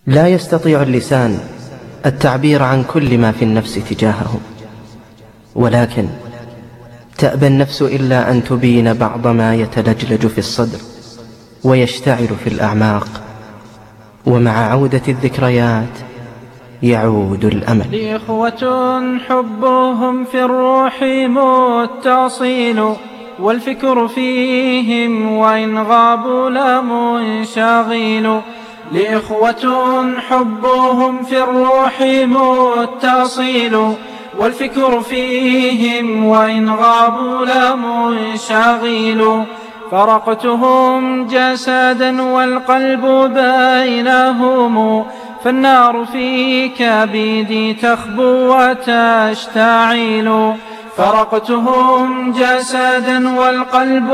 لا يستطيع اللسان التعبير عن كل ما في النفس تجاههم، ولكن تأبى النفس إلا أن تبين بعض ما يتلجلج في الصدر ويشتعل في الأعماق. ومع عودة الذكريات يعود الأمل. لي إخوة حبهم في الروح متصل، والفكر فيهم وإن غابوا لمنشغل. لإخوة حبهم في الروح متصل، والفكر فيهم وإن غابوا لمنشغل. فرقتهم جسدا والقلب بينهم، فالنار في كبدي تخبو وتشتعل. فرقتهم جسدا والقلب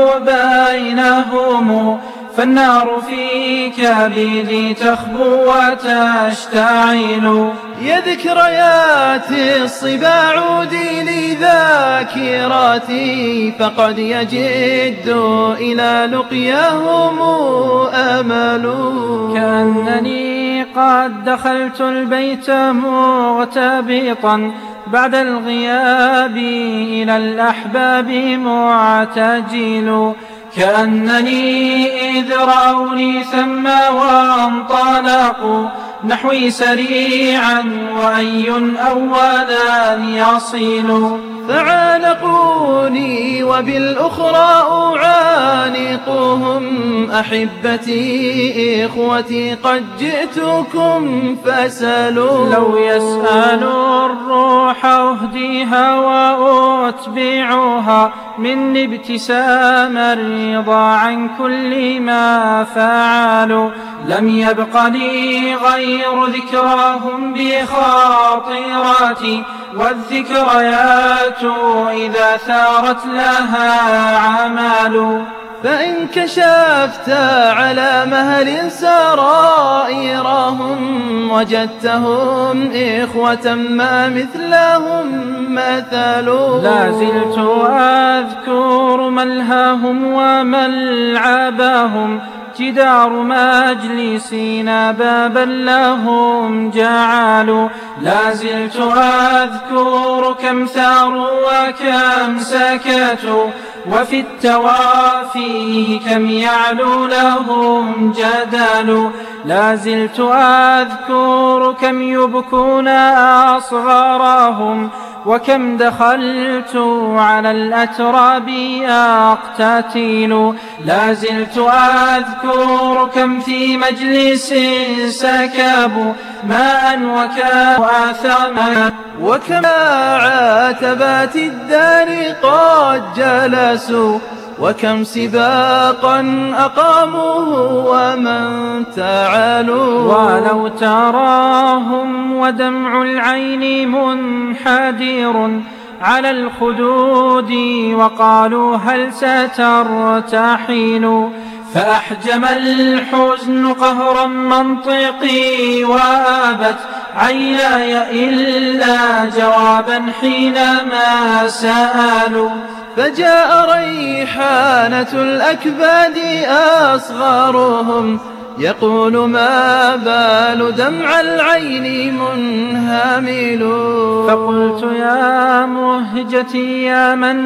بينهم، فالنار في كبدي تخبو وتشتعل. يا ذكرياتي الصبا عودي لي ذاكراتي، فقد يجد إلى لقياهم أمل. كأنني قد دخلت البيت مغتبطا بعد الغياب إلى الأحباب معتجل. كأنني إذ رأوني ثم وانطلقوا نحوي سريعا، وأي أولا يصل. فعانقوني وبالأخرى أعانقهم، أحبتي إخوتي قد جئتكم فسلوا. لو يسألوا الروح أهديها وأتبعها، مني ابتسام الرضا عن كل ما فعلوا. لم يبق لي غير ذكراهم بخاطراتي، والذكريات إذا ثارت لها عمال. فإن كشفت على مهل سرائرهم، وجدتهم إخوة ما مثلهم مثل. لا زلت أذكر ملهاهم وملعبهم، جدار مجلسنا بابا لهم جعلوا. لا زلت أذكر كم ثاروا وكم سكتوا، وفي التوافي كم يعلو لهم جدل. لا زلت أذكر كم يبكون أصغارهم، وكم دخلت على الأتراب أقتتل. لا زلت أذكر كم في مجلس سكبوا ماء وكانوا آثما، وكما عاتبات الدار قد جلسوا، وكم سباقا أقاموه ومن تعالوا. ولو تراهم ودمع العين منحدر على الخدود، وقالوا هل سترتحل. فأحجم الحزن قهرا منطقي، وابت عيناي إلا جوابا حينما سألوا. فجاء ريحانة الأكباد أصغرهم، يقول ما بال دمع العين منهمل. فقلت يا مهجتي يا من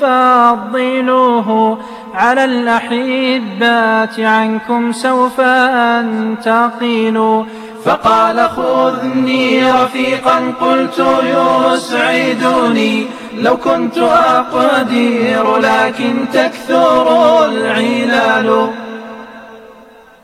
أفضله على الأحبات، عنكم سوف أنتقل. فقال خذني رفيقا، قلت يسعدني لو كنت أقدر، لكن تكثر العلال.